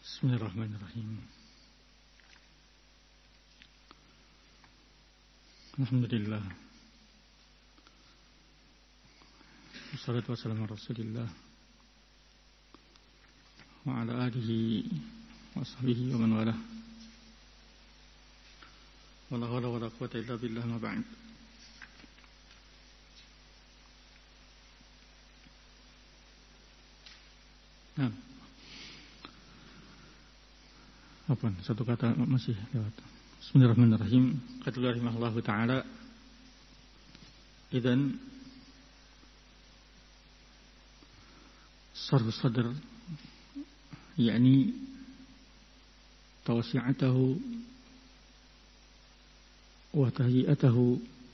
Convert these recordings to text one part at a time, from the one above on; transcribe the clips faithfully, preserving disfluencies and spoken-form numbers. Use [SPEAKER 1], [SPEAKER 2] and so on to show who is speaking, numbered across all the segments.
[SPEAKER 1] Bismillahirrahmanirrahim. Alhamdulillah. Wassalatu wassalamu ala Rasulillah wa ala alihi wa sahbihi wa man walah. Wala hawla wala quwwata illa billah, ma ba'd. Nah. Apa? Satu kata masih lewat. Bismillahirrahmanirrahim. Qala rahimahullahu taala, idzan sarh sadr yakni tawsi'atahu wa tahiyatahu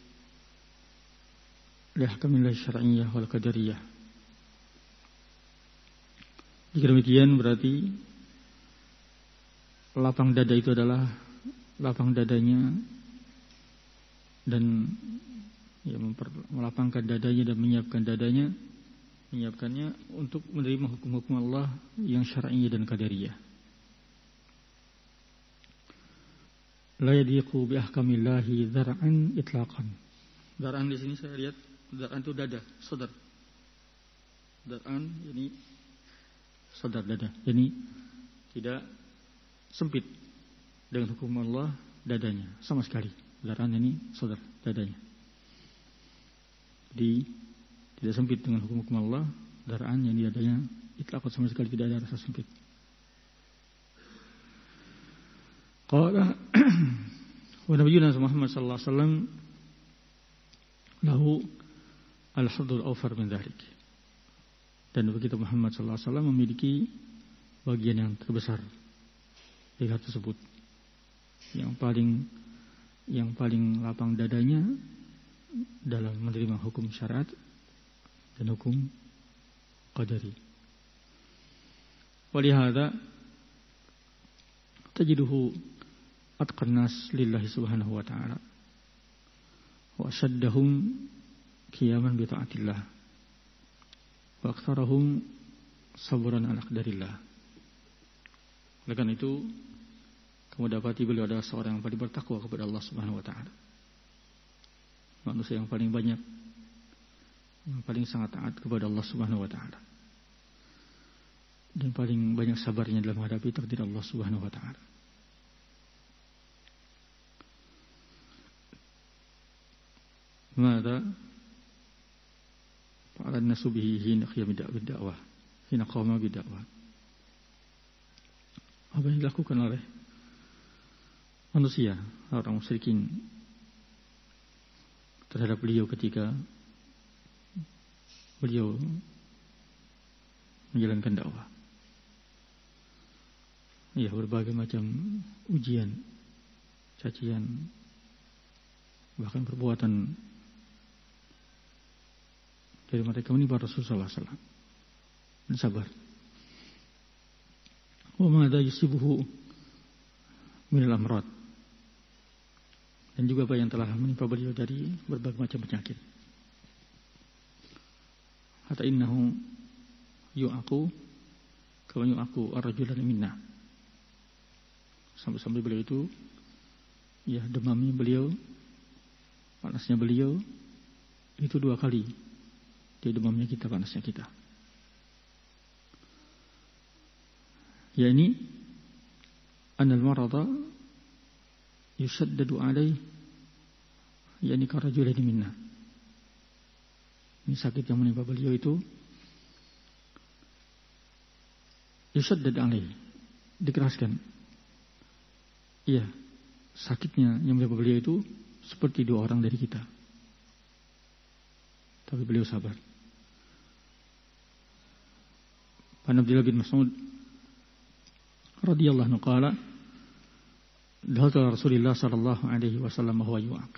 [SPEAKER 1] li ahkamillah syar'iyyah wal qadariyah. Jika demikian berarti lapang dada itu adalah lapang dadanya dan ya, memper, melapangkan dadanya dan menyiapkan dadanya, menyiapkannya untuk menerima hukum-hukum Allah yang syar'i dan qadariyah. La yadiqu bi ahkamillahi dzar'an itlaqan. Dzar'an di sini saya lihat dzar'an itu dada, sadar. Dzar'an ini sadar dada. Ini tidak sempit dengan hukum Allah dadanya sama sekali. Darah ini sadar dadanya. Jadi tidak sempit dengan hukum-hukum Allah, darah yang di dadanya itlaqat sama sekali, tidak ada rasa sempit. Qala wa nabiyuna Muhammad sallallahu alaihi wasallam lahu al-haddul awfar min dzalik. Dan begitu Muhammad sallallahu alaihi wasallam memiliki bagian yang terbesar dari hal tersebut, yang paling yang paling lapang dadanya dalam menerima hukum syariat dan hukum qadari. Walihada tajiduhu atqan nas lillahi subhanahu wa ta'ala wa ashaddahum qiyaman bi ta'atillah wa aktsarahum sabran ala qadarillah. Oleh karena itu kamu dapati beliau adalah seorang yang paling bertakwa kepada Allah Subhanahu wa taala. Manusia yang paling banyak, yang paling sangat taat kepada Allah Subhanahu wa taala. Dan paling banyak sabarnya dalam menghadapi takdir Allah Subhanahu wa taala. Mada fa'ala an-nasu bihi hina qiyam bid-da'wah, hina qama bid-da'wah. Apa yang dilakukan oleh manusia, orang musyrikin terhadap beliau ketika beliau menjalankan dakwah. Ya, berbagai macam ujian, cacian, bahkan perbuatan dari mereka menimpa Rasulullah sallallahu alaihi wasallam. Dan sabar. Wa madza yusibuhu minal amrad. Dan juga apa yang telah menimpa beliau dari berbagai macam penyakit. Hatta innahu yu'aqu kama yu'aqu ar-rajulan minna. Sampai-sampai beliau itu ya demamnya beliau, panasnya beliau itu dua kali. Dia demamnya kita, panasnya kita. Ya ini anal marada yusaddadu alaih yani karajulaini minna. Ini sakit yang menimpa beliau itu yusaddad alaih, dikeraskan. Iya, sakitnya yang menimpa beliau itu seperti dua orang dari kita. Tapi beliau sabar. An Abdullah bin Mas'ud radhiyallahu anhu qala dakhaltu Rasulullah sallallahu alaihi wasallam wa huwa yu'aq.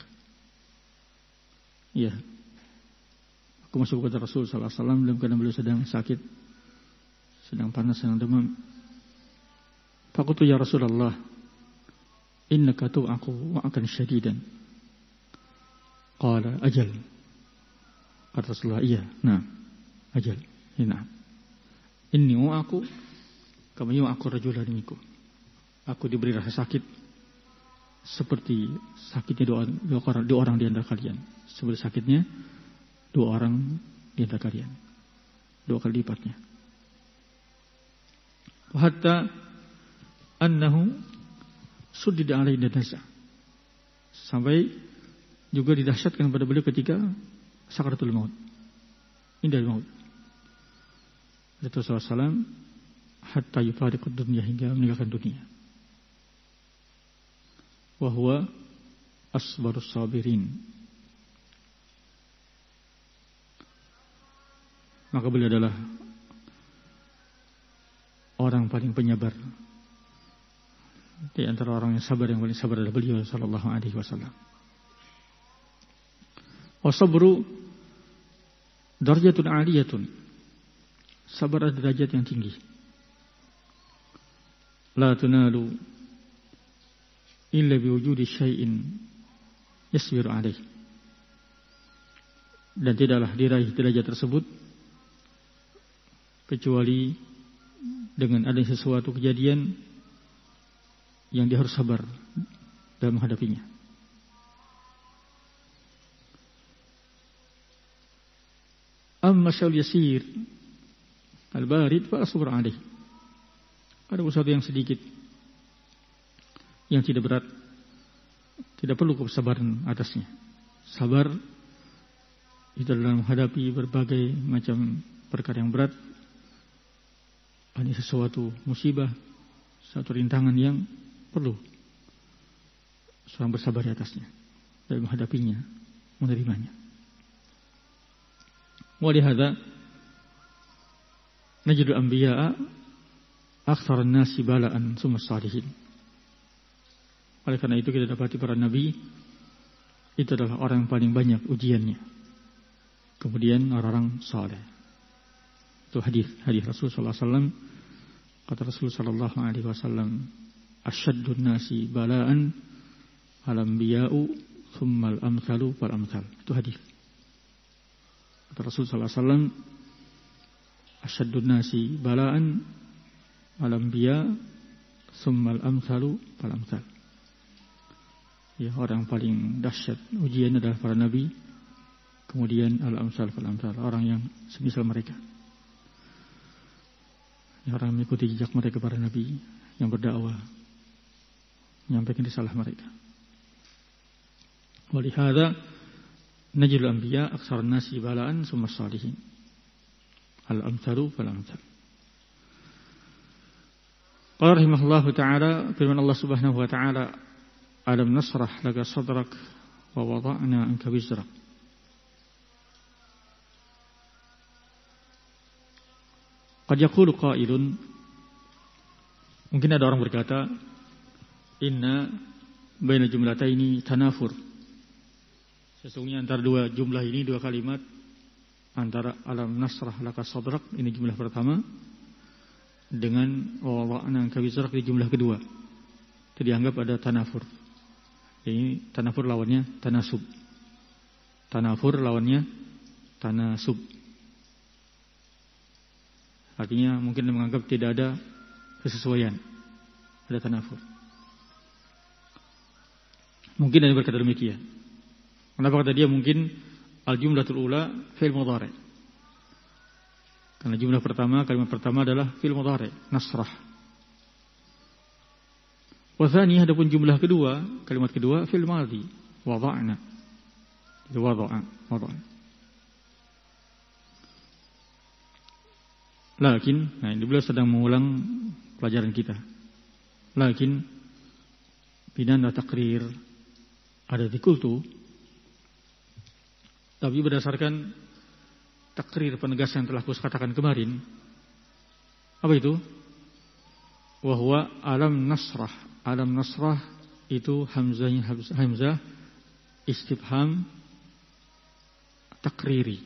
[SPEAKER 1] Ya. Aku masuk kepada Rasul sallallahu alaihi wasallam dalam keadaan beliau sedang sakit, sedang panas, sedang demam. Faqultu ya Rasulullah, innaka tu'aqu wa'akan syadidan. Qala ajal. Kata Rasulullah, iya, nah, ajal. Nah. Inni u'aqu kama yu'aqu rajulan minkum. Aku diberi rasa sakit seperti sakitnya dua, dua orang dua orang di antara kalian. Seperti sakitnya dua orang di antara kalian. Dua kali lipatnya. Hatta annahu suddida alaihi nasa. Sampai juga didahsyatkan pada beliau ketika sakaratul maut. Indal maut. Rasulullah sallallahu alaihi wasallam hatta yufariqud dunya, hingga meninggalkan dunia. Wa huwa asbarus sabirin. Maka beliau adalah orang paling penyabar. Di antara orang yang sabar, yang paling sabar adalah beliau sallallahu alaihi wasallam. Wa sabru darajatun 'aliyatun. Sabar adalah derajat yang tinggi. La tunalu illa biwujudi syai'in yasbiru 'alaih. Dan tidaklah diraih derajat tersebut kecuali dengan adanya sesuatu kejadian yang dia harus sabar dalam menghadapinya. Amma syai'ul yasir al-barid fa asbur 'alaih. Ada sesuatu yang sedikit, yang tidak berat, tidak perlu kesabaran atasnya. Sabar itu dalam menghadapi berbagai macam perkara yang berat. Ada sesuatu musibah, satu rintangan yang perlu seorang bersabar di atasnya dan menghadapinya, menerimanya. Walihada najidul anbiya'a aktsarun nasi bala'an summa shalihin. Oleh karena itu kita dapati para nabi itu adalah orang yang paling banyak ujiannya. Kemudian orang-orang saleh. Itu hadis hadis Rasulullah sallallahu alaihi wasallam. Kata Rasulullah sallallahu alaihi wasallam, asyaddun nasi bala'an al-anbiya'u thummal amsalu fal amsal. Itu hadis. Kata Rasulullah sallallahu alaihi wasallam, asyaddun nasi bala'an al-anbiya thummal amsalu fal amsal. Ya, orang paling dahsyat ujian adalah para nabi, kemudian al-amsal fal amsal, orang yang semisal mereka. Orang mengikuti jejak mereka para nabi yang berdakwah, menyampaikan risalah mereka. Walihada najil anbiya aktsarun nasi bala'an summa shalihin. Al-amsalu fal amsal. Qala rahimahullahu ta'ala, firman Allah Subhanahu wa ta'ala, alam nasrah laka sadrak wa wada'na anka wizrak. Qad yaqulu qailun, mungkin ada orang berkata, inna baina jumlataini tanafur. Sesungguhnya antara dua jumlah ini, dua kalimat, antara alam nasrah laka sadrak, ini jumlah pertama, dengan wada'na anka wizrak di jumlah kedua. Itu dianggap ada tanafur. Ini tanafur lawannya tanasub. Tanafur lawannya tanasub. Artinya mungkin menganggap tidak ada kesesuaian, ada tanafur. Mungkin ada berkata demikian. Kenapa kata dia mungkin al-jumlatul ula fi'il mudhari'? Karena jumlah pertama, kalimat pertama adalah fi'il mudhari', nasrah. Wa tsaniyah, adapun jumlah kedua, kalimat kedua fi'il madhi, wada'na. Itu wada'a, wada'a. Lakin, nah ini beliau sedang mengulang pelajaran kita. Lakin binana takrir ada di kultu, tapi berdasarkan takrir penegasan yang telah aku katakan kemarin. Apa itu? Wahwa alam nasrah. Alam nasrah itu hamzahnya hamzah istifham takriri.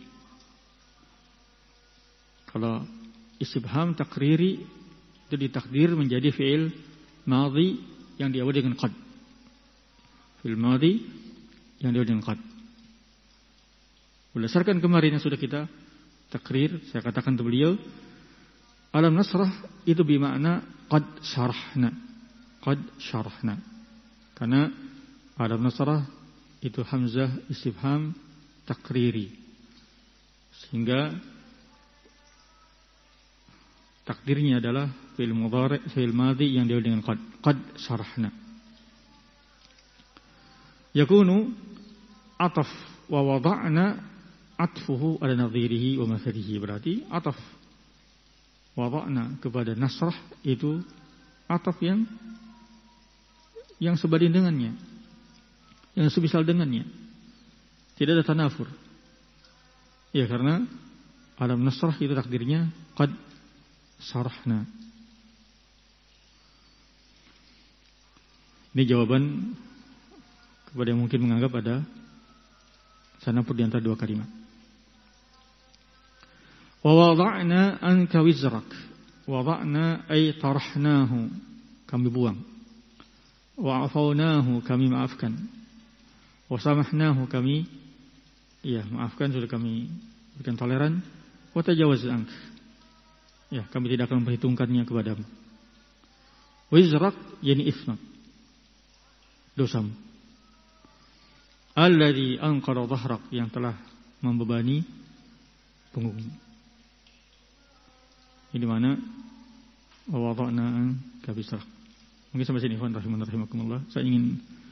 [SPEAKER 1] Kalau istifham takriri itu ditakdir menjadi fi'il madhi yang diawali dengan qad. Fi'il madhi yang diawali dengan qad. Berdasarkan kemarin yang sudah kita takrir, saya katakan ke beliau, Alam nasrah itu bermakna qad syarahna. Qad syarahna. Karena alam nasrah itu hamzah istifham takriri. Sehingga takdirnya adalah fi'il mudhari', fi'il madhi yang diawali dengan qad. Qad syarahna. Yakunu ataf wa wada'na atfuhu ala nadhirihi wa mathalihi. Berarti ataf wada'na kepada nasrah itu ataf yang yang sebanding dengannya, yang semisal dengannya. Tidak ada tanafur. Ya, karena alam nasrah itu takdirnya qad sarahna. Ini jawaban kepada yang mungkin menganggap ada tanafur di antara dua kalimat. Wa wada'na anka wizrak. Wada'na ay tarahnahu, kami buang. Wa afawnahu, kami maafkan. Wa samahnahu, kami ya maafkan, sudah kami berikan toleran. Wa tajawaz ank, ya kami tidak akan memperhitungkannya kepadamu. Wizrak yani ismak, dosamu. Alladhi anqara dhahrak, yang telah membebani punggungmu. Ini mana wa wada'na anka wizrak. Mungkin sampai sini, ikhwan rahiman rahimakumullah. Saya ingin